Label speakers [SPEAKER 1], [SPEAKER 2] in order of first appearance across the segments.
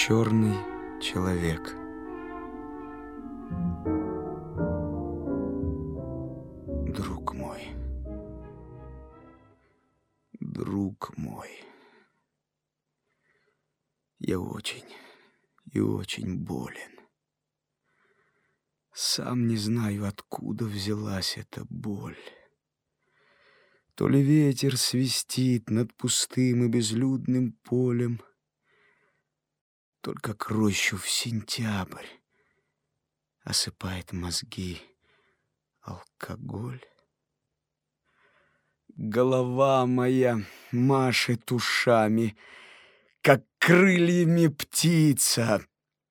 [SPEAKER 1] Черный человек. Друг мой, друг мой, я очень и очень болен. Сам не знаю, откуда взялась эта боль. То ли ветер свистит над пустым и безлюдным полем, только к рощу в сентябрь осыпает мозги алкоголь. Голова моя машет ушами, как крыльями птица.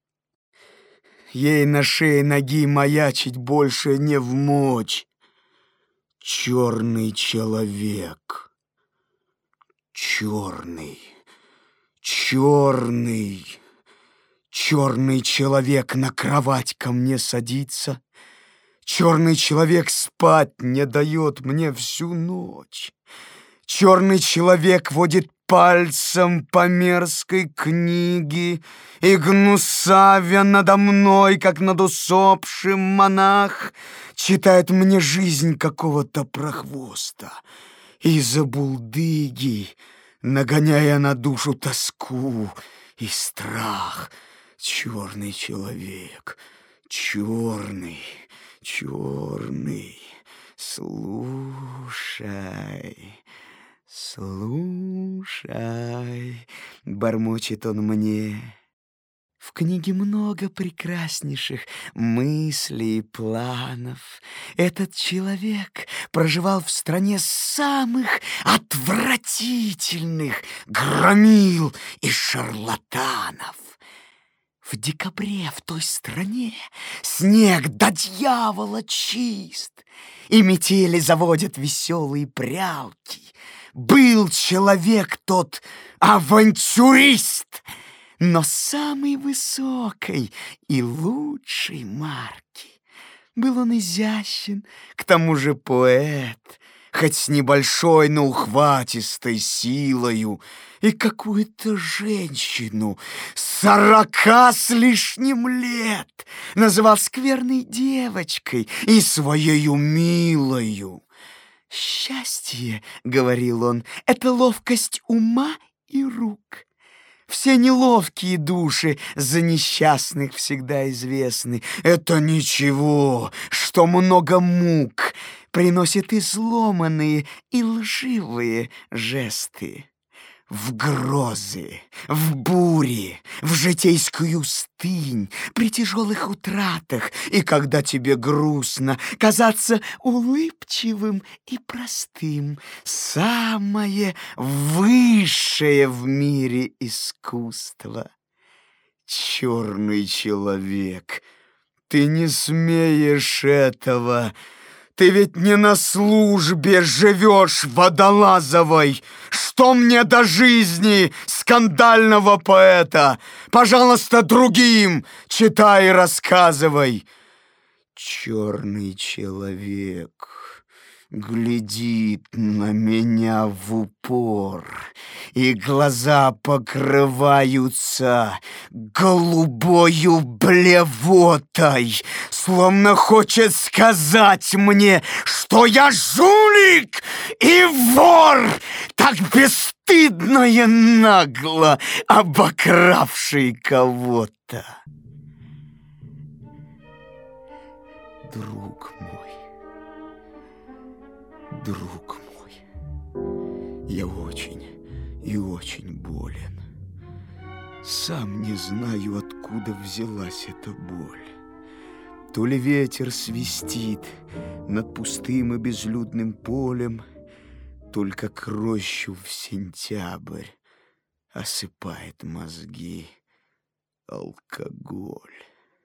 [SPEAKER 1] Ей на шее ноги маячить больше не вмочь. Черный человек. Черный, черный, черный человек на кровать ко мне садится. Черный человек спать не дает мне всю ночь. Черный человек водит пальцем по мерзкой книге и, гнусавя надо мной, как над усопшим монах, читает мне жизнь какого-то прохвоста. И забулдыги, нагоняя на душу тоску и страх. Черный человек, черный, черный, слушай, слушай, бормочет он мне. В книге много прекраснейших мыслей и планов. Этот человек проживал в стране самых отвратительных громил и шарлатанов. В декабре в той стране снег до дьявола чист, и метели заводят веселые прялки. Был человек тот авантюрист, но самой высокой и лучшей марки. Был он изящен, к тому же поэт, хоть с небольшой, но ухватистой силою, и какую-то женщину 40 с лишним лет называл скверной девочкой и своею милою. «Счастье, — говорил он, — это ловкость ума и рук. Все неловкие души за несчастных всегда известны. Это ничего, что много мук приносит изломанные и лживые жесты. В грозы, в бури, в житейскую стынь, при тяжелых утратах, и когда тебе грустно, казаться улыбчивым и простым — самое высшее в мире искусство. Черный человек, ты не смеешь этого. Ты ведь не на службе живешь водолазовой. Что мне до жизни скандального поэта? Пожалуйста, другим читай и рассказывай. Черный человек глядит на меня в упор, и глаза покрываются голубою блевотой, словно хочет сказать мне, что я жулик и вор, так бесстыдно и нагло обокравший кого-то. Друг мой, друг мой, я очень и очень болен. Сам не знаю, откуда взялась эта боль. То ли ветер свистит над пустым и безлюдным полем, только к рощу в сентябрь осыпает мозги алкоголь.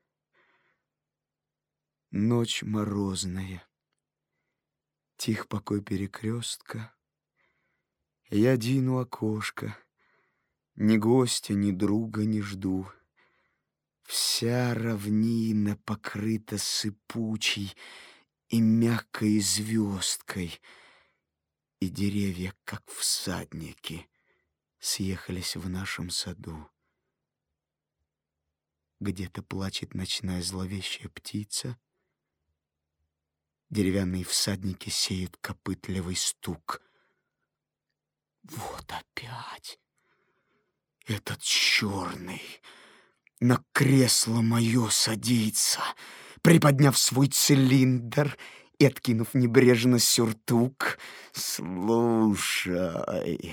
[SPEAKER 1] Ночь морозная, тих покой перекрестка. Я один у окошка, ни гостя, ни друга не жду. Вся равнина покрыта сыпучей и мягкой звездкой, и деревья, как всадники, съехались в нашем саду. Где-то плачет ночная зловещая птица. Деревянные всадники сеют копытливый стук. Вот опять этот черный на кресло мое садится, приподняв свой цилиндр и откинув небрежно сюртук. «Слушай,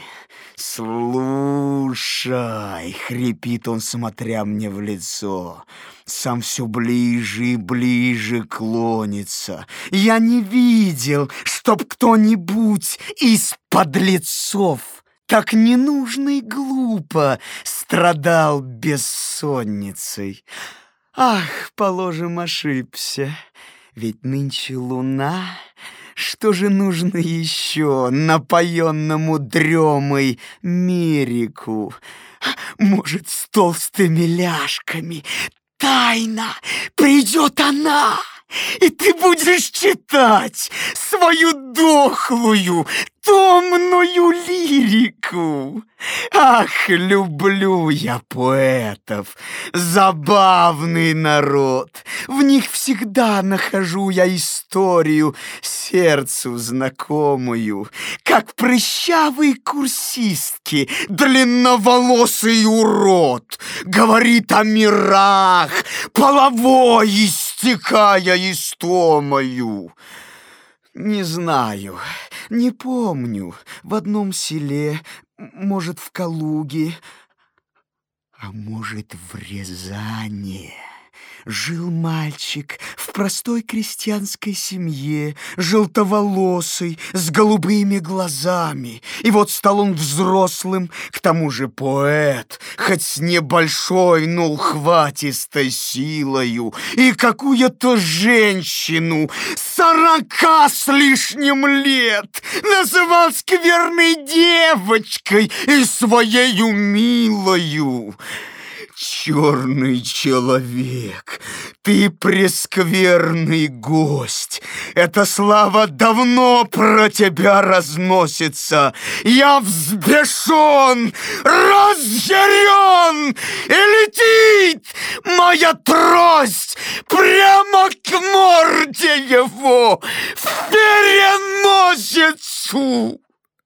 [SPEAKER 1] слушай!» — хрипит он, смотря мне в лицо. Сам все ближе и ближе клонится. Я не видел, чтоб кто-нибудь из подлецов так ненужно и глупо страдал бессонницей. Ах, положим, ошибся. Ведь нынче луна. Что же нужно еще напоенному дремой Мерику? Может, с толстыми ляжками тайно придет она, и ты будешь читать свою дохлую, томную лирику. Ах, люблю я поэтов, забавный народ. В них всегда нахожу я историю, сердцу знакомую. Как прыщавые курсистки, длинноволосый урод говорит о мирах, половой истекая истомою. Не знаю, не помню, в одном селе, может, в Калуге, а может, в Рязани жил мальчик в простой крестьянской семье, желтоволосый, с голубыми глазами. И вот стал он взрослым, к тому же поэт, хоть с небольшой, но ухватистой силою. И какую-то женщину 40 с лишним лет называл скверной девочкой и своею милою. Черный человек, ты прескверный гость. Эта слава давно про тебя разносится. Я взбешен, разъярен, и летит моя трость прямо к морде его, в переносицу.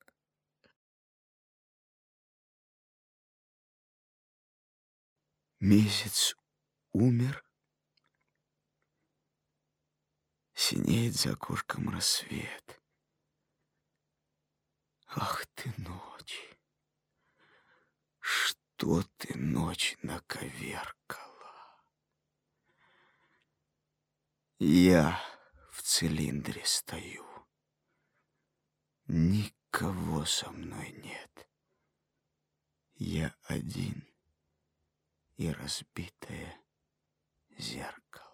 [SPEAKER 1] Месяц умер, синеет за окошком рассвет. Ах ты, ночь! Что ты, ночь, наковеркала? Я в цилиндре стою. Никого со мной нет. Я один и разбитое зеркало.